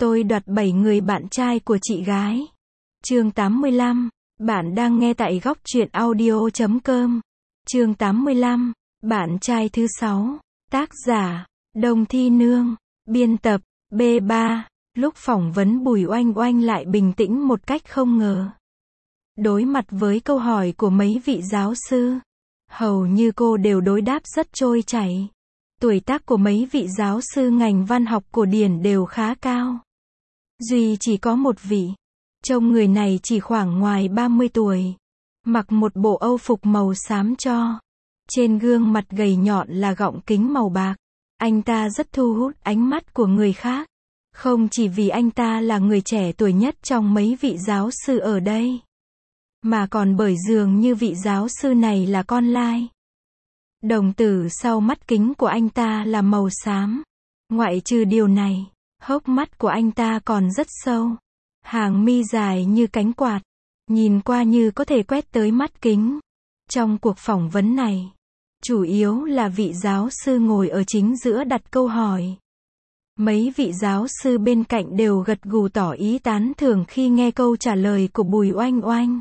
Tôi đoạt 7 người bạn trai của chị gái. Chương 85. Bạn đang nghe tại góc truyện audio.com. Chương 85. Bạn trai thứ 6. Tác giả: Đồng Thi Nương. Biên tập: B3. Lúc phỏng vấn Bùi Oanh Oanh lại bình tĩnh một cách không ngờ. Đối mặt với câu hỏi của mấy vị giáo sư, hầu như cô đều đối đáp rất trôi chảy. Tuổi tác của mấy vị giáo sư ngành văn học cổ điển đều khá cao. Duy chỉ có một vị, trông người này chỉ khoảng ngoài 30 tuổi, mặc một bộ âu phục màu xám tro. Trên gương mặt gầy nhọn là gọng kính màu bạc. Anh ta rất thu hút ánh mắt của người khác. Không chỉ vì anh ta là người trẻ tuổi nhất trong mấy vị giáo sư ở đây, mà còn bởi dường như vị giáo sư này là con lai. Đồng tử sau mắt kính của anh ta là màu xám. Ngoại trừ điều này, hốc mắt của anh ta còn rất sâu. Hàng mi dài như cánh quạt, nhìn qua như có thể quét tới mắt kính. Trong cuộc phỏng vấn này, chủ yếu là vị giáo sư ngồi ở chính giữa đặt câu hỏi. Mấy vị giáo sư bên cạnh đều gật gù tỏ ý tán thưởng khi nghe câu trả lời của Bùi Oanh Oanh.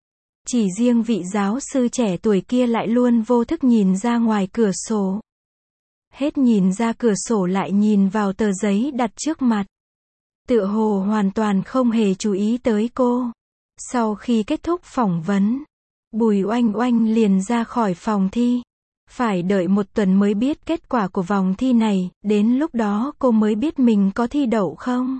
Chỉ riêng vị giáo sư trẻ tuổi kia lại luôn vô thức nhìn ra ngoài cửa sổ. Hết nhìn ra cửa sổ lại nhìn vào tờ giấy đặt trước mặt. Tựa hồ hoàn toàn không hề chú ý tới cô. Sau khi kết thúc phỏng vấn, Bùi Oanh Oanh liền ra khỏi phòng thi. Phải đợi một tuần mới biết kết quả của vòng thi này, đến lúc đó cô mới biết mình có thi đậu không.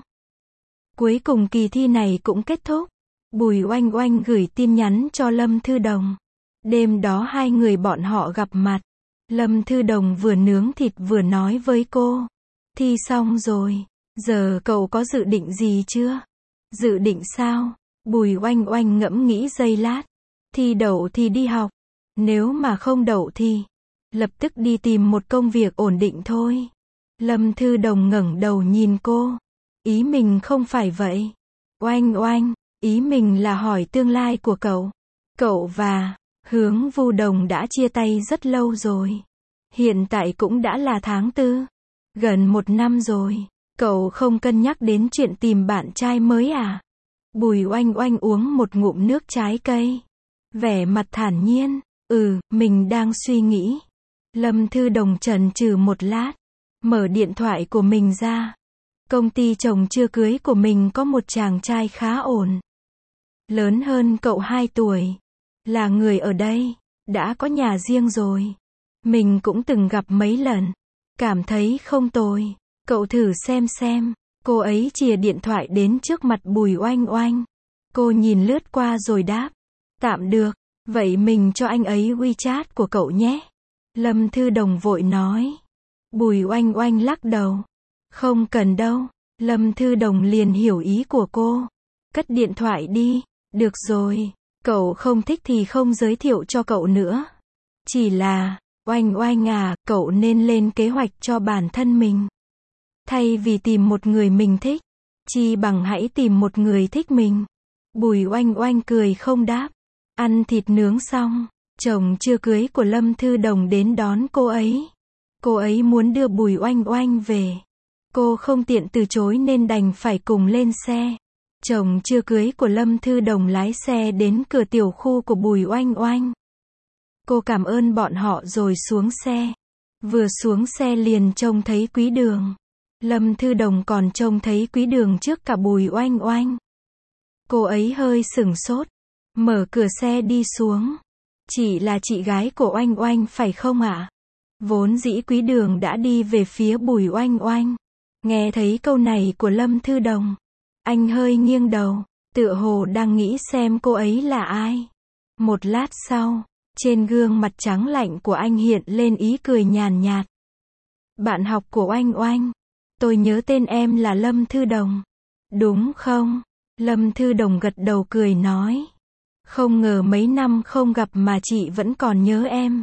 Cuối cùng kỳ thi này cũng kết thúc. Bùi Oanh Oanh gửi tin nhắn cho Lâm Thư Đồng. Đêm đó hai người bọn họ gặp mặt. Lâm Thư Đồng vừa nướng thịt vừa nói với cô. Thi xong rồi, giờ cậu có dự định gì chưa? Dự định sao? Bùi Oanh Oanh ngẫm nghĩ giây lát. Thi đậu thì đi học. Nếu mà không đậu thì lập tức đi tìm một công việc ổn định thôi. Lâm Thư Đồng ngẩng đầu nhìn cô. Ý mình không phải vậy. Oanh Oanh, ý mình là hỏi tương lai của cậu. Cậu và Hướng Vu Đồng đã chia tay rất lâu rồi. Hiện tại cũng đã là tháng 4. Gần 1 năm rồi. Cậu không cân nhắc đến chuyện tìm bạn trai mới à? Bùi Oanh Oanh uống một ngụm nước trái cây. Vẻ mặt thản nhiên. Mình đang suy nghĩ. Lâm Thư Đồng chần chừ một lát. Mở điện thoại của mình ra. Công ty chồng chưa cưới của mình có một chàng trai khá ổn. Lớn hơn cậu 2 tuổi. Là người ở đây. Đã có nhà riêng rồi. Mình cũng từng gặp mấy lần. Cảm thấy không tồi. Cậu thử xem. Cô ấy chìa điện thoại đến trước mặt Bùi Oanh Oanh. Cô nhìn lướt qua rồi đáp. Tạm được. Vậy mình cho anh ấy WeChat của cậu nhé. Lâm Thư Đồng vội nói. Bùi Oanh Oanh lắc đầu. Không cần đâu. Lâm Thư Đồng liền hiểu ý của cô. Cất điện thoại đi. Được rồi. Cậu không thích thì không giới thiệu cho cậu nữa. Chỉ là, Oanh Oanh à, cậu nên lên kế hoạch cho bản thân mình. Thay vì tìm một người mình thích, chi bằng hãy tìm một người thích mình. Bùi Oanh Oanh cười không đáp. Ăn thịt nướng xong, chồng chưa cưới của Lâm Thư Đồng đến đón cô ấy. Cô ấy muốn đưa Bùi Oanh Oanh về. Cô không tiện từ chối nên đành phải cùng lên xe. Chồng chưa cưới của Lâm Thư Đồng lái xe đến cửa tiểu khu của Bùi Oanh Oanh. Cô cảm ơn bọn họ rồi xuống xe. Vừa xuống xe liền trông thấy Quý Đường. Lâm Thư Đồng còn trông thấy Quý Đường trước cả Bùi Oanh Oanh. Cô ấy hơi sửng sốt. Mở cửa xe đi xuống. Chị là chị gái của Oanh Oanh phải không ạ? Vốn dĩ Quý Đường đã đi về phía Bùi Oanh Oanh. Nghe thấy câu này của Lâm Thư Đồng, anh hơi nghiêng đầu, tựa hồ đang nghĩ xem cô ấy là ai. Một lát sau, trên gương mặt trắng lạnh của anh hiện lên ý cười nhàn nhạt. Bạn học của Oanh Oanh, tôi nhớ tên em là Lâm Thư Đồng. Đúng không? Lâm Thư Đồng gật đầu cười nói. Không ngờ mấy năm không gặp mà chị vẫn còn nhớ em.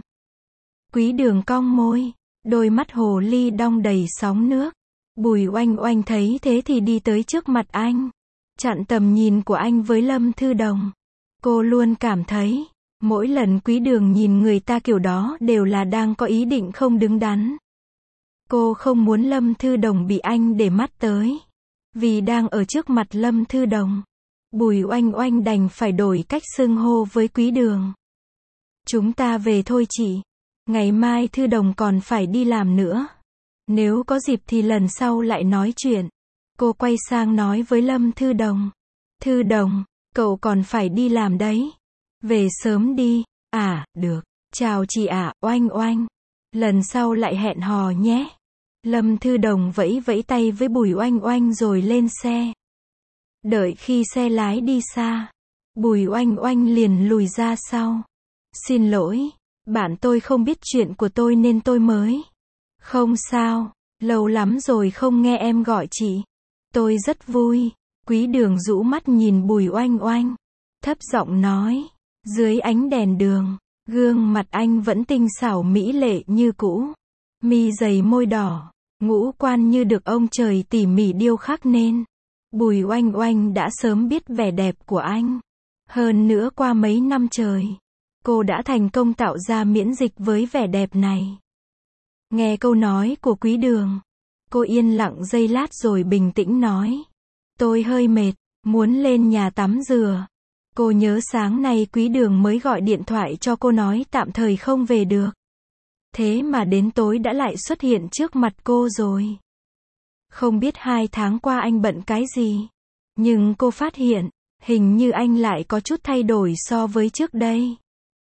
Quý Đường cong môi, đôi mắt hồ ly đong đầy sóng nước. Bùi Oanh Oanh thấy thế thì đi tới trước mặt anh, chặn tầm nhìn của anh với Lâm Thư Đồng. Cô luôn cảm thấy, mỗi lần Quý Đường nhìn người ta kiểu đó đều là đang có ý định không đứng đắn. Cô không muốn Lâm Thư Đồng bị anh để mắt tới. Vì đang ở trước mặt Lâm Thư Đồng, Bùi Oanh Oanh đành phải đổi cách xưng hô với Quý Đường. Chúng ta về thôi chị. Ngày mai Thư Đồng còn phải đi làm nữa. Nếu có dịp thì lần sau lại nói chuyện. Cô quay sang nói với Lâm Thư Đồng. Thư Đồng, cậu còn phải đi làm đấy. Về sớm đi. À, được. Chào chị ạ, Oanh Oanh. Lần sau lại hẹn hò nhé. Lâm Thư Đồng vẫy vẫy tay với Bùi Oanh Oanh rồi lên xe. Đợi khi xe lái đi xa, Bùi Oanh Oanh liền lùi ra sau. Xin lỗi, bạn tôi không biết chuyện của tôi nên tôi mới. Không sao, lâu lắm rồi không nghe em gọi chị. Tôi rất vui. Quý Đường rũ mắt nhìn Bùi Oanh Oanh, thấp giọng nói. Dưới ánh đèn đường, gương mặt anh vẫn tinh xảo mỹ lệ như cũ. Mi dày môi đỏ, ngũ quan như được ông trời tỉ mỉ điêu khắc nên. Bùi Oanh Oanh đã sớm biết vẻ đẹp của anh. Hơn nữa qua mấy năm trời, cô đã thành công tạo ra miễn dịch với vẻ đẹp này. Nghe câu nói của Quý Đường, cô yên lặng giây lát rồi bình tĩnh nói. Tôi hơi mệt, muốn lên nhà tắm rửa. Cô nhớ sáng nay Quý Đường mới gọi điện thoại cho cô nói tạm thời không về được. Thế mà đến tối đã lại xuất hiện trước mặt cô rồi. Không biết 2 tháng qua anh bận cái gì. Nhưng cô phát hiện, hình như anh lại có chút thay đổi so với trước đây.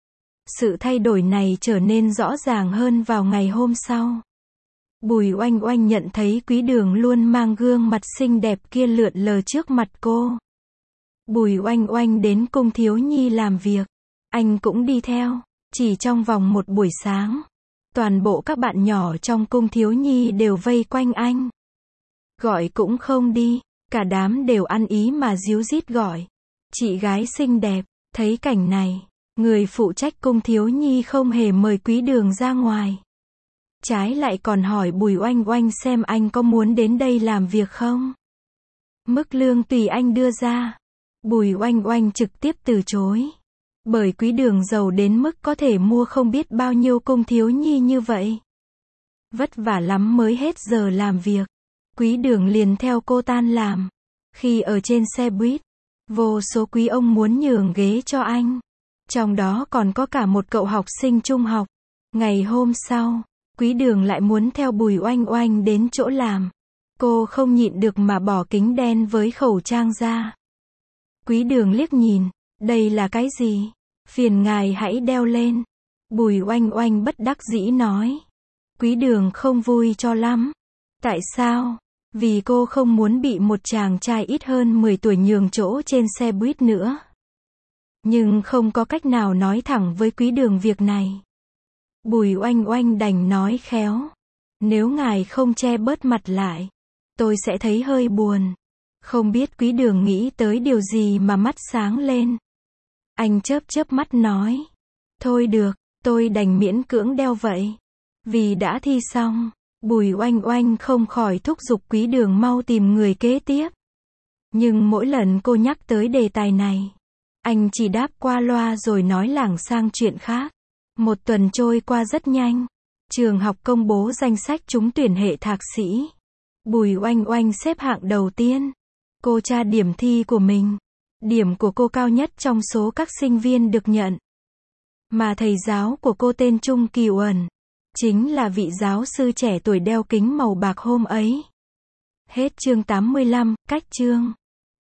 Sự thay đổi này trở nên rõ ràng hơn vào ngày hôm sau. Bùi Oanh Oanh nhận thấy Quý Đường luôn mang gương mặt xinh đẹp kia lượn lờ trước mặt cô. Bùi Oanh Oanh đến cung thiếu nhi làm việc. Anh cũng đi theo. Chỉ trong vòng một buổi sáng, toàn bộ các bạn nhỏ trong cung thiếu nhi đều vây quanh anh. Gọi cũng không đi. Cả đám đều ăn ý mà díu dít gọi. Chị gái xinh đẹp. Thấy cảnh này, người phụ trách cung thiếu nhi không hề mời Quý Đường ra ngoài. Trái lại còn hỏi Bùi Oanh Oanh xem anh có muốn đến đây làm việc không. Mức lương tùy anh đưa ra. Bùi Oanh Oanh trực tiếp từ chối. Bởi Quý Đường giàu đến mức có thể mua không biết bao nhiêu cung thiếu nhi như vậy. Vất vả lắm mới hết giờ làm việc. Quý Đường liền theo cô tan làm. Khi ở trên xe buýt, vô số quý ông muốn nhường ghế cho anh. Trong đó còn có cả một cậu học sinh trung học. Ngày hôm sau, Quý Đường lại muốn theo Bùi Oanh Oanh đến chỗ làm. Cô không nhịn được mà bỏ kính đen với khẩu trang ra. Quý Đường liếc nhìn, đây là cái gì? Phiền ngài hãy đeo lên. Bùi Oanh Oanh bất đắc dĩ nói. Quý Đường không vui cho lắm. Tại sao? Vì cô không muốn bị một chàng trai ít hơn 10 tuổi nhường chỗ trên xe buýt nữa. Nhưng không có cách nào nói thẳng với Quý Đường việc này. Bùi Oanh Oanh đành nói khéo. Nếu ngài không che bớt mặt lại, tôi sẽ thấy hơi buồn. Không biết Quý Đường nghĩ tới điều gì mà mắt sáng lên. Anh chớp chớp mắt nói. Thôi được, tôi đành miễn cưỡng đeo vậy. Vì đã thi xong, Bùi Oanh Oanh không khỏi thúc giục Quý Đường mau tìm người kế tiếp. Nhưng mỗi lần cô nhắc tới đề tài này, anh chỉ đáp qua loa rồi nói lảng sang chuyện khác. Một tuần trôi qua rất nhanh. Trường học công bố danh sách trúng tuyển hệ thạc sĩ. Bùi Oanh Oanh xếp hạng đầu tiên. Cô tra điểm thi của mình. Điểm của cô cao nhất trong số các sinh viên được nhận. Mà thầy giáo của cô tên Trung Kỳ Uẩn, chính là vị giáo sư trẻ tuổi đeo kính màu bạc hôm ấy. Hết chương 85, cách chương.